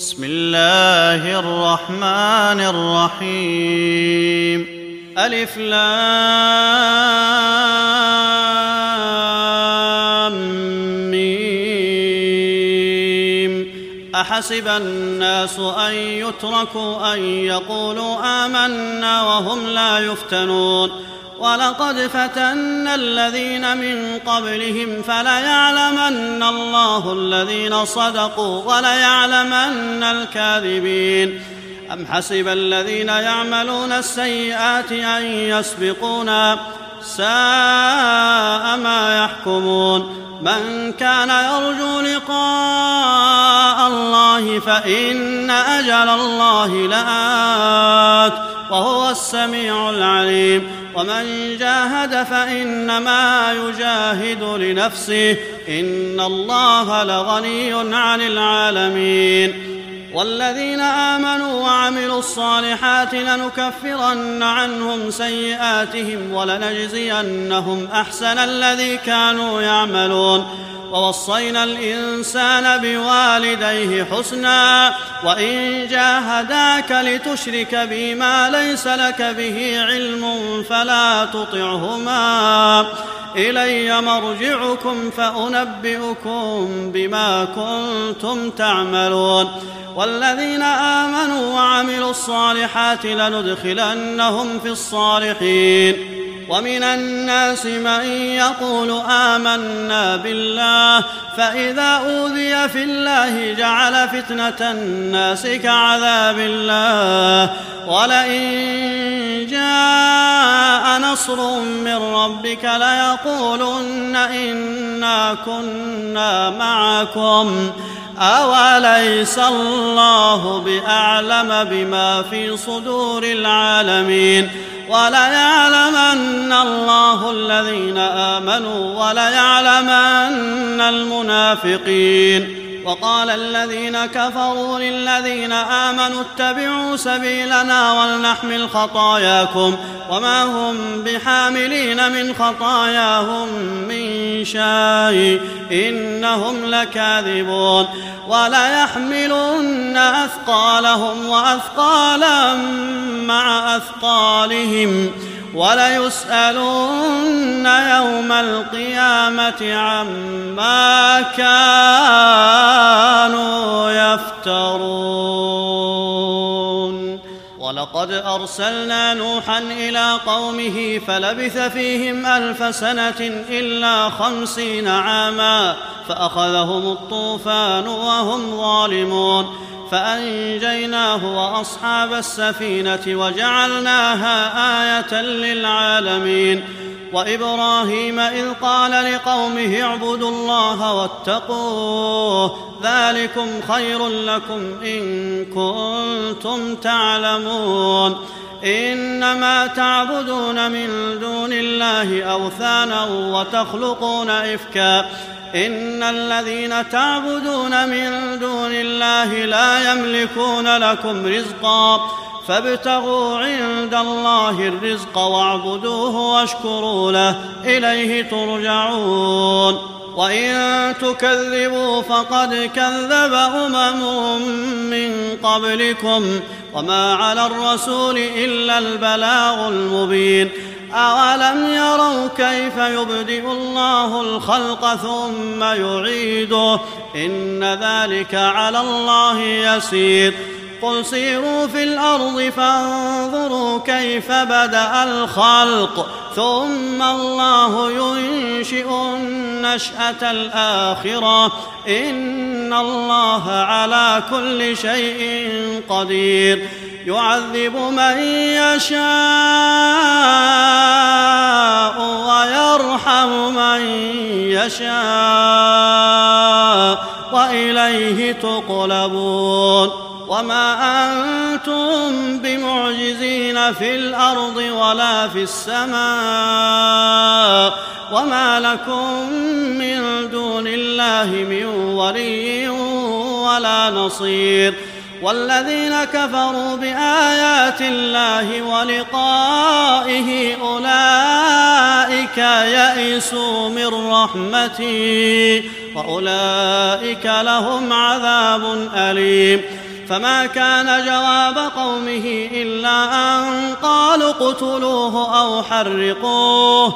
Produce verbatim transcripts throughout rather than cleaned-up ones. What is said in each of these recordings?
بسم الله الرحمن الرحيم. ألف لام ميم. أحسب الناس أن يتركوا أن يقولوا آمنا وهم لا يفتنون ولقد فتنا الذين من قبلهم فليعلمن الله الذين صدقوا وليعلمن الكاذبين. أم حسب الذين يعملون السيئات أن يسبقونا ساء ما يحكمون. من كان يرجو لقاء الله فإن أجل الله لآت وهو السميع العليم. ومن جاهد فإنما يجاهد لنفسه إن الله لغني عن العالمين. والذين آمنوا وعملوا الصالحات لنكفرن عنهم سيئاتهم ولنجزينهم أحسن الذي كانوا يعملون. ووصينا الإنسان بوالديه حسنا وإن جاهداك لتشرك بي ما ليس لك به علم فلا تطعهما إلي مرجعكم فأنبئكم بما كنتم تعملون. والذين آمنوا وعملوا الصالحات لندخلنهم في الصالحين. ومن الناس من يقول آمنا بالله فإذا أوذي في الله جعل فتنة الناس كعذاب الله ولئن جاء نصر من ربك ليقولن إنا كنا معكم أوليس الله بأعلم بما في صدور العالمين. وليعلمن الله الذين آمنوا وليعلمن المنافقين. وقال الذين كفروا للذين آمنوا اتبعوا سبيلنا ولنحمل خطاياكم وما هم بحاملين من خطاياهم من شيء إنهم لكاذبون. وليحملن أثقالهم وأثقالا مع أثقالهم وليسألن يوم القيامة عما كانوا يفترون. ولقد أرسلنا نوحا إلى قومه فلبث فيهم ألف سنة إلا خمسين عاما فأخذهم الطوفان وهم ظالمون فأنجيناه وأصحاب السفينة وجعلناها آية للعالمين. وإبراهيم إذ قال لقومه اعبدوا الله واتقوه ذلكم خير لكم إن كنتم تعلمون. إنما تعبدون من دون الله أوثانا وتخلقون إفكا إن الذين تعبدون من دون الله لا يملكون لكم رزقا فابتغوا عند الله الرزق واعبدوه واشكروا له إليه ترجعون. وإن تكذبوا فقد كذب أمم من قبلكم وما على الرسول إلا البلاغ المبين. أولم يروا كيف يبدئ الله الخلق ثم يعيده إن ذلك على الله يسير. قل سيروا في الأرض فانظروا كيف بدأ الخلق ثم الله ينشئ النشأة الآخرة إن الله على كل شيء قدير. يعذب من يشاء ويرحم من يشاء وإليه تقلبون. وما أنتم بمعجزين في الأرض ولا في السماء وما لكم من دون الله من ولي ولا نصير. والذين كفروا بآيات الله ولقائه أولئك يئسوا من رحمتي وأولئك لهم عذاب أليم. فما كان جواب قومه إلا أن قالوا اقتلوه أو حرقوه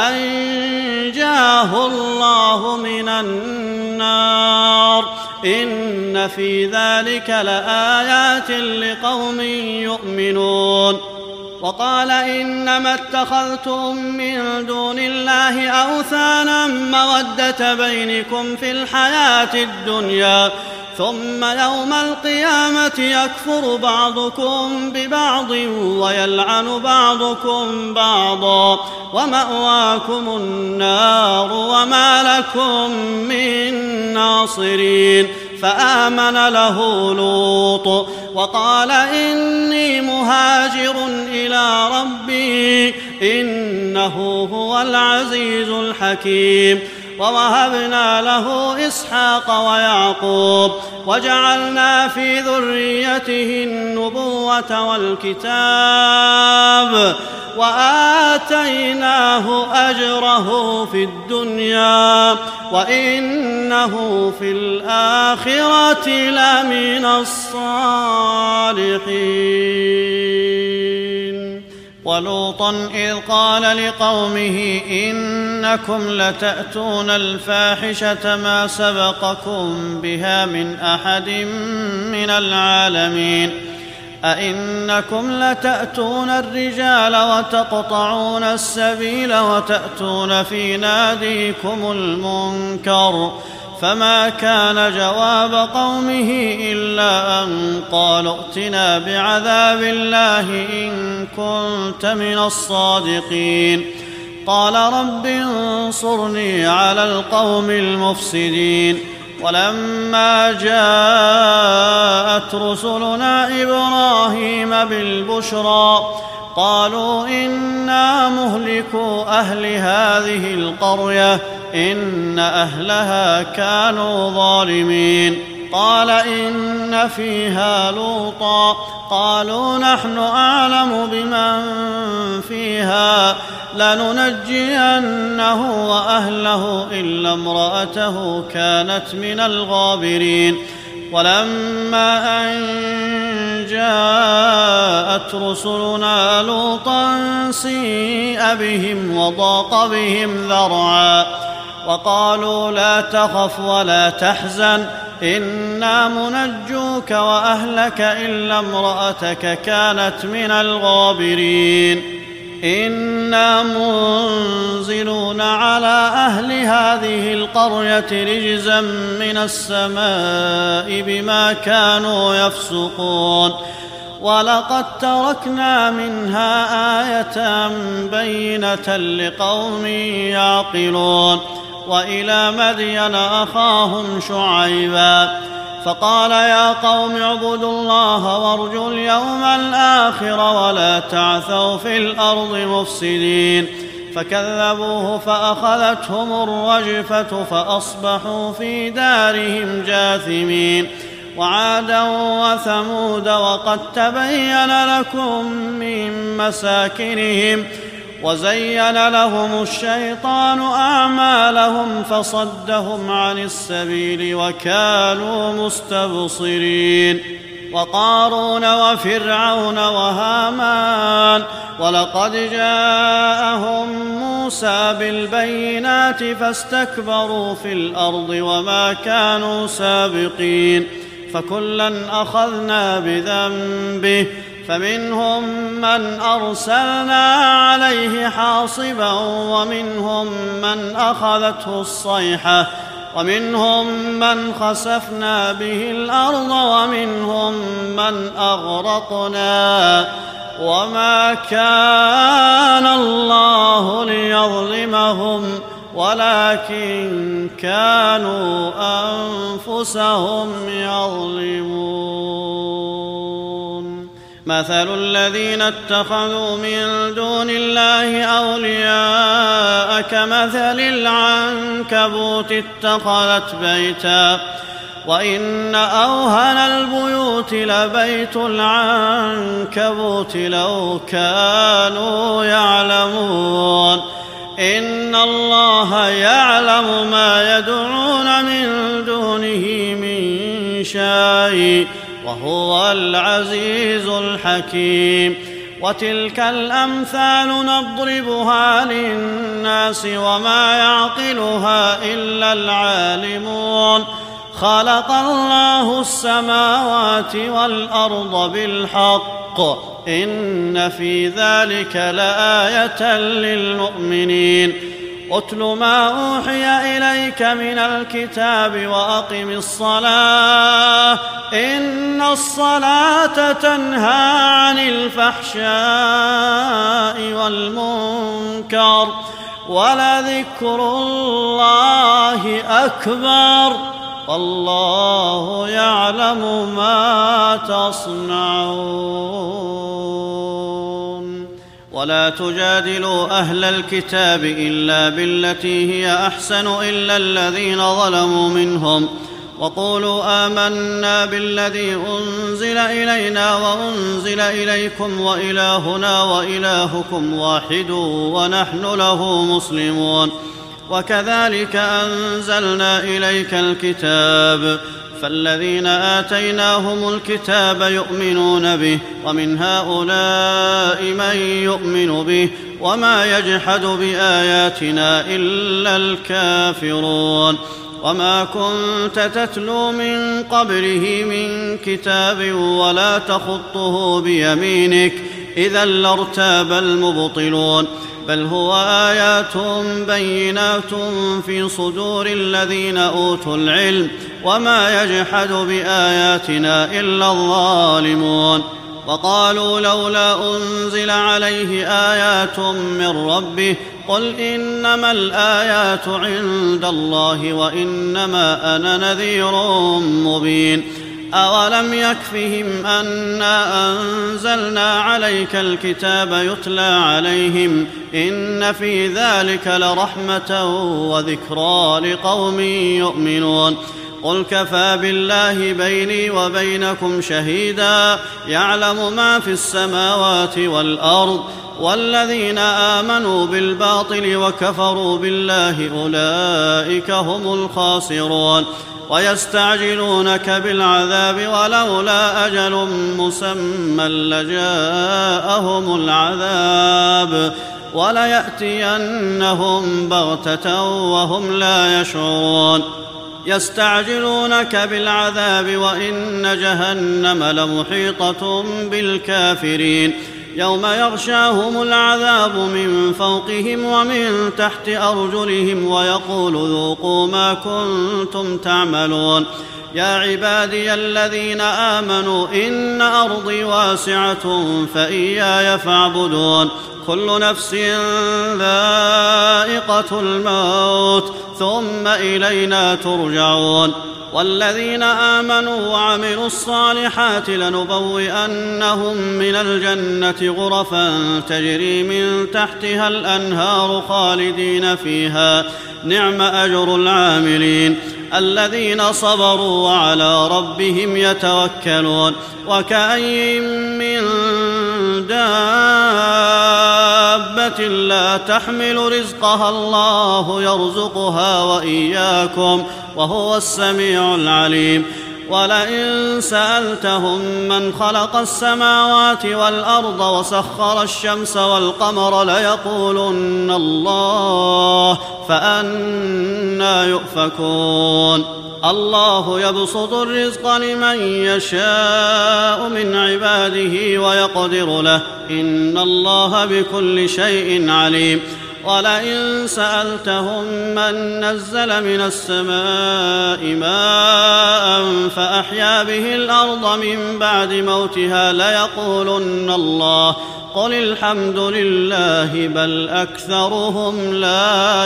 فأنجاه الله من النار إن في ذلك لآيات لقوم يؤمنون. وقال إنما اتخذتم من دون الله أوثانا مودة بينكم في الحياة الدنيا ثم يوم القيامة يكفر بعضكم ببعض ويلعن بعضكم بعضا ومأواكم النار وما لكم من ناصرين. فآمن له لوط وقال إني مهاجر إلى ربي إنه هو العزيز الحكيم. ووهبنا له إسحاق ويعقوب وجعلنا في ذريته النبوة والكتاب وآتيناه أجره في الدنيا وإنه في الآخرة لمن الصالحين. ولوطا إذ قال لقومه إنكم لتأتون الفاحشة ما سبقكم بها من أحد من العالمين أئنكم لتأتون الرجال وتقطعون السبيل وتأتون في ناديكم المنكر فما كان جواب قومه إلا أن قالوا ائتنا بعذاب الله إن كنت من الصادقين. قال رب انصرني على القوم المفسدين. ولما جاءت رسلنا إبراهيم بالبشرى قالوا إنا مهلكو أهل هذه القرية إن أهلها كانوا ظالمين. قال إن فيها لوطا قالوا نحن أعلم بمن فيها لننجينه وأهله إلا امرأته كانت من الغابرين. ولما أن جاءت رسلنا لوطا سيء بهم وضاق بهم ذرعا وقالوا لا تخف ولا تحزن إنا منجوك وأهلك إلا امرأتك كانت من الغابرين. إنا منزلون على أهل هذه القرية رجزا من السماء بما كانوا يفسقون. ولقد تركنا منها آية بينة لقوم يعقلون. وإلى مدين أخاهم شعيبا فقال يا قوم اعبدوا الله وارجوا اليوم الآخر ولا تعثوا في الأرض مفسدين. فكذبوه فأخذتهم الرجفة فأصبحوا في دارهم جاثمين. وعادا وثمود وقد تبين لكم من مساكنهم وزين لهم الشيطان أعمالهم فصدهم عن السبيل وكانوا مستبصرين. وقارون وفرعون وهامان ولقد جاءهم موسى بالبينات فاستكبروا في الأرض وما كانوا سابقين. فكلا أخذنا بذنبه فمنهم من أرسلنا عليه حاصبا ومنهم من أخذته الصيحة ومنهم من خسفنا به الأرض ومنهم من أغرقنا وما كان الله ليظلمهم ولكن كانوا أنفسهم يظلمون. مثل الذين اتخذوا من دون الله أولياء كمثل العنكبوت اتخذت بيتا وإن أوهن البيوت لبيت العنكبوت لو كانوا يعلمون. إن الله يعلم ما يدعون من دونه من شيء وهو العزيز الحكيم. وتلك الأمثال نضربها للناس وما يعقلها إلا العالمون. خلق الله السماوات والأرض بالحق إن في ذلك لآية للمؤمنين. اتل ما أوحي إليك من الكتاب وأقم الصلاة إن الصلاة تنهى عن الفحشاء والمنكر ولذكر الله أكبر والله يعلم ما تصنعون. ولا تجادلوا أهل الكتاب إلا بالتي هي أحسن إلا الذين ظلموا منهم وقولوا آمنا بالذي أنزل إلينا وأنزل إليكم وإلهنا وإلهكم واحد ونحن له مسلمون. وكذلك أنزلنا إليك الكتاب فالذين آتيناهم الكتاب يؤمنون به ومن هؤلاء من يؤمن به وما يجحد بآياتنا إلا الكافرون. وما كنت تتلو من قبله من كتاب ولا تخطه بيمينك إذا لارتاب المبطلون بل هو آيات بينات في صدور الذين أوتوا العلم وما يجحد بآياتنا إلا الظالمون. وقالوا لولا أنزل عليه آيات من ربه قل إنما الآيات عند الله وإنما أنا نذير مبين. أولم يكفهم أنا أنزلنا عليك الكتاب يتلى عليهم إن في ذلك لرحمة وذكرى لقوم يؤمنون. قل كفى بالله بيني وبينكم شهيدا يعلم ما في السماوات والأرض والذين آمنوا بالباطل وكفروا بالله أولئك هم الخاسرون. ويستعجلونك بالعذاب ولولا أجل مسمى لجاءهم العذاب وليأتينهم بغتة وهم لا يشعرون. يستعجلونك بالعذاب وإن جهنم لمحيطة بالكافرين يوم يغشاهم العذاب من فوقهم ومن تحت أرجلهم ويقول ذوقوا ما كنتم تعملون. يا عبادي الذين آمنوا إن أرضي واسعة فإياي فاعبدون. كل نفس ذائقة الموت ثم إلينا ترجعون. والذين آمنوا وعملوا الصالحات لنبوئنهم من الجنة غرفا تجري من تحتها الأنهار خالدين فيها نعم أجر العاملين الذين صبروا وعلى ربهم يتوكلون. وكأين من دابة لا تحمل رزقها الله يرزقها وإياكم وهو السميع العليم. ولئن سألتهم من خلق السماوات والأرض وسخر الشمس والقمر ليقولن الله فأنى يؤفكون. الله يبسط الرزق لمن يشاء من عباده ويقدر له إن الله بكل شيء عليم. ولئن سألتهم من نزل من السماء ماء فأحيا به الأرض من بعد موتها ليقولن الله قل الحمد لله بل أكثرهم لا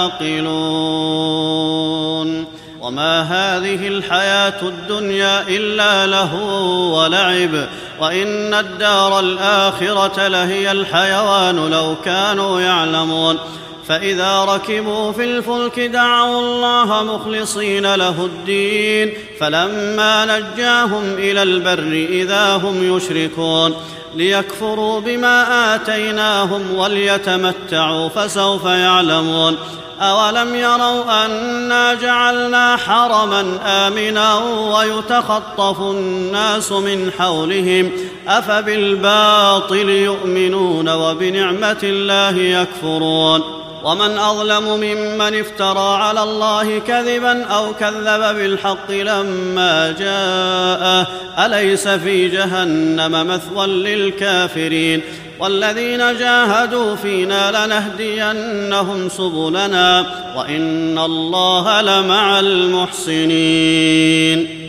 يعقلون. وما هذه الحياة الدنيا إلا لهو ولعب وإن الدار الآخرة لهي الحيوان لو كانوا يعلمون. فإذا ركبوا في الفلك دعوا الله مخلصين له الدين فلما نجاهم إلى البر إذا هم يشركون ليكفروا بما آتيناهم وليتمتعوا فسوف يعلمون أولم يروا أنا جعلنا حرما آمنا ويتخطف الناس من حولهم أفبالباطل يؤمنون وبنعمة الله يكفرون ومن أظلم ممن افترى على الله كذبا أو كذب بالحق لما جاءه أليس في جهنم مثوى للكافرين والذين جاهدوا فينا لنهدينهم سبلنا وإن الله لمع المحسنين